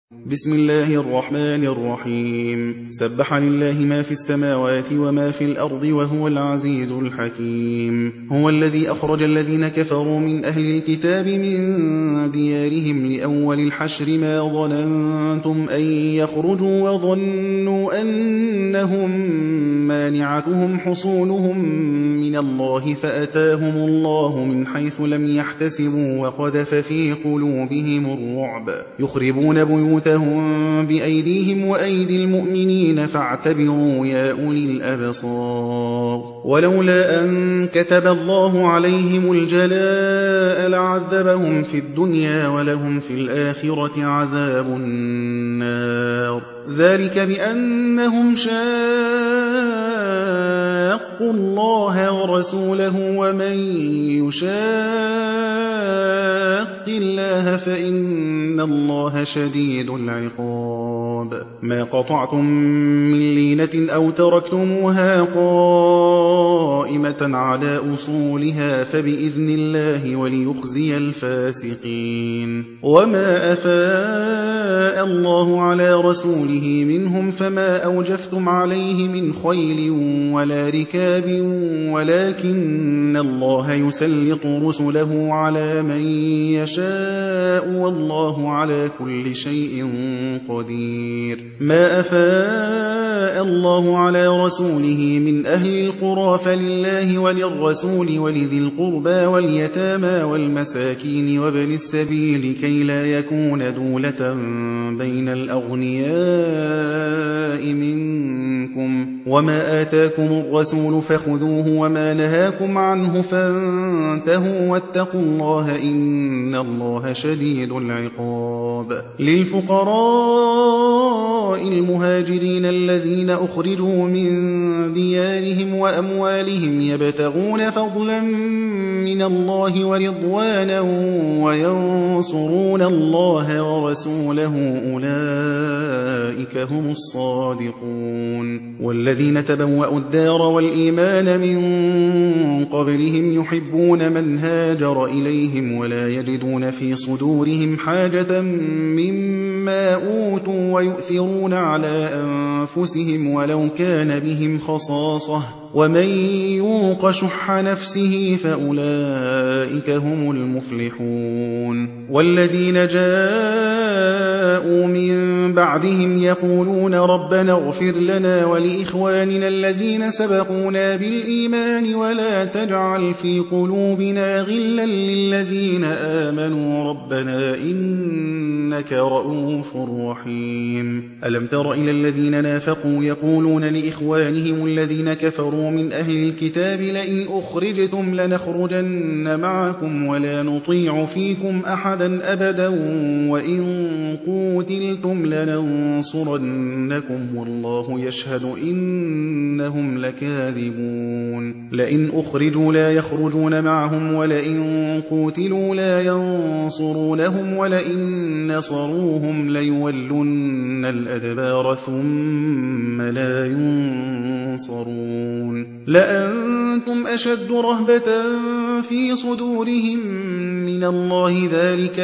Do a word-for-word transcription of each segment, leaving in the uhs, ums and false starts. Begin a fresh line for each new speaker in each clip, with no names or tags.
بسم الله الرحمن الرحيم. سبح لله ما في السماوات وما في الأرض وهو العزيز الحكيم. هو الذي أخرج الذين كفروا من أهل الكتاب من ديارهم لأول الحشر ما ظننتم أن يخرجوا وظنوا أنهم مانعتهم حصونهم من الله فأتاهم الله من حيث لم يحتسبوا وقذف في قلوبهم الرعب يخربون بيوتهم بأيديهم وأيدي المؤمنين فاعتبروا يا أولي الأبصار. ولولا أن كتب الله عليهم الجلاء لعذبهم في الدنيا ولهم في الآخرة عذاب النار. ذلك بأنهم شاقوا الله ورسوله ومن يشاق الله فإن الله شديد العقاب. ما قطعتم من لينة أو تركتموها قائمة على أصولها فبإذن الله وليخزي الفاسقين. وما أفاء الله على رسوله منهم فما أوجفتم عليه من خيل ولا ركاب ولكن الله يسلط رسله على من يشاء والله على كل شيء قدير. ما أفاء الله على رسوله من أهل القرى فلله وللرسول ولذي القربى واليتامى والمساكين وابن السبيل كي لا يكون دولة بين الأغنياء منكم. وما آتاكم الرسول فخذوه وما نهاكم عنه فانتهوا واتقوا الله إن الله شديد العقاب. للفقراء المهاجرين الذين أخرجوا من ديارهم وأموالهم يبتغون فضلا من الله ورضوانا وينصرون الله ورسوله أولئك هم الصادقون. والذين تبوأوا الدار والإيمان من قبلهم يحبون من هاجر إليهم ولا يجدون في صدورهم حاجة مما أوتوا ويؤثرون على أنفسهم ولو كان بهم خصاصة ومن يوق شح نفسه فأولئك هم المفلحون. والذين جاءوا من بعدهم يقولون ربنا اغفر لنا ولإخواننا الذين سبقونا بالإيمان ولا تجعل في قلوبنا غلا للذين آمنوا ربنا إنك رؤوف رحيم. ألم تر إلى الذين نافقوا يقولون لإخوانهم الذين كفروا من أهل الكتاب لئن أخرجتم لنخرجن معكم ولا نطيع فيكم أحدا أبدا وإن قوتلتم لننصرنكم والله يشهد إنهم لكاذبون. لئن أخرجوا لا يخرجون معهم ولئن قوتلوا لا ينصرونهم ولئن نصروهم ليولن الأدبار ثم لا ينصرون. لأنتم أشد رهبة في صدورهم من الله ذلك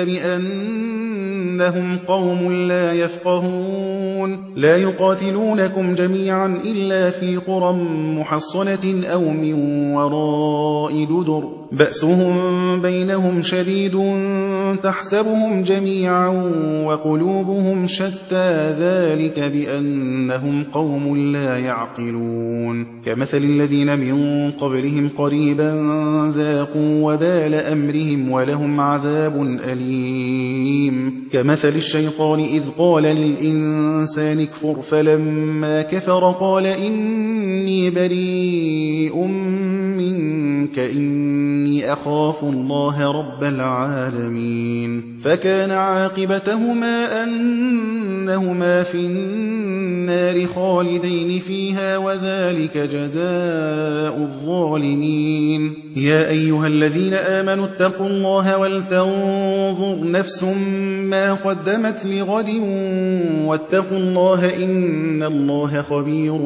بأنهم قوم لا يفقهون. لا يقاتلونكم جميعا إلا في قرى محصنة أو من وراء جدر بأسهم بينهم شديد تحسبهم جميعا وقلوبهم شتى ذلك بأنهم قوم لا يعقلون. كمثل الذين من قبلهم قريبا ذاقوا وبال أمرهم ولهم عذاب أليم. كمثل الشيطان إذ قال للإنسان اكفر فلما كفر قال إني بريء منك إني أخاف الله رب العالمين. فكان عاقبتهما أنهما في النار خالدين فيها وذلك جزاء الظالمين. يا أيها الذين آمنوا اتقوا الله ولتنظر نفس ما قدمت لغد واتقوا الله إن الله خبير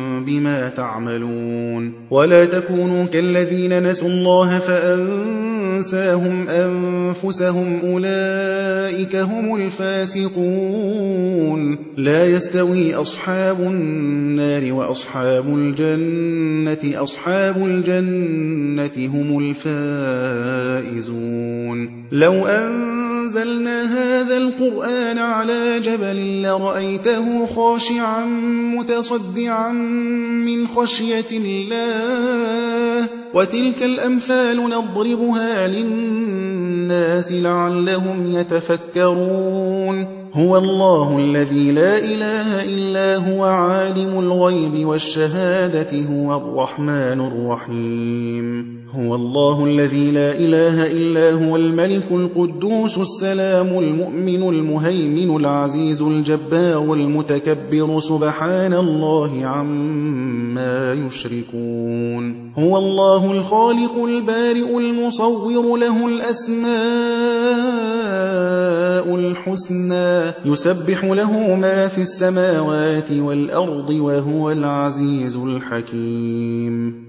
بما تعملون. ولا تكونوا كالذين نسوا الله فأنسوا أنساهم أنفسهم أولئك هم الفاسقون لا يستوي أصحاب النار وأصحاب الجنة أصحاب الجنة هم الفائزون لو أنزلنا هذا القرآن على جبل لرأيته خاشعا متصدعا من خشية الله وتلك الأمثال نضربها للناس لعلهم يتفكرون هو الله الذي لا إله إلا هو عالم الغيب والشهادة هو الرحمن الرحيم هو الله الذي لا إله إلا هو الملك القدوس السلام المؤمن المهيمن العزيز الجبار المتكبر سبحان الله عما يشركون هو الله الخالق البارئ المصور له الأسماء الحسنى يسبح له ما في السماوات والأرض وهو العزيز الحكيم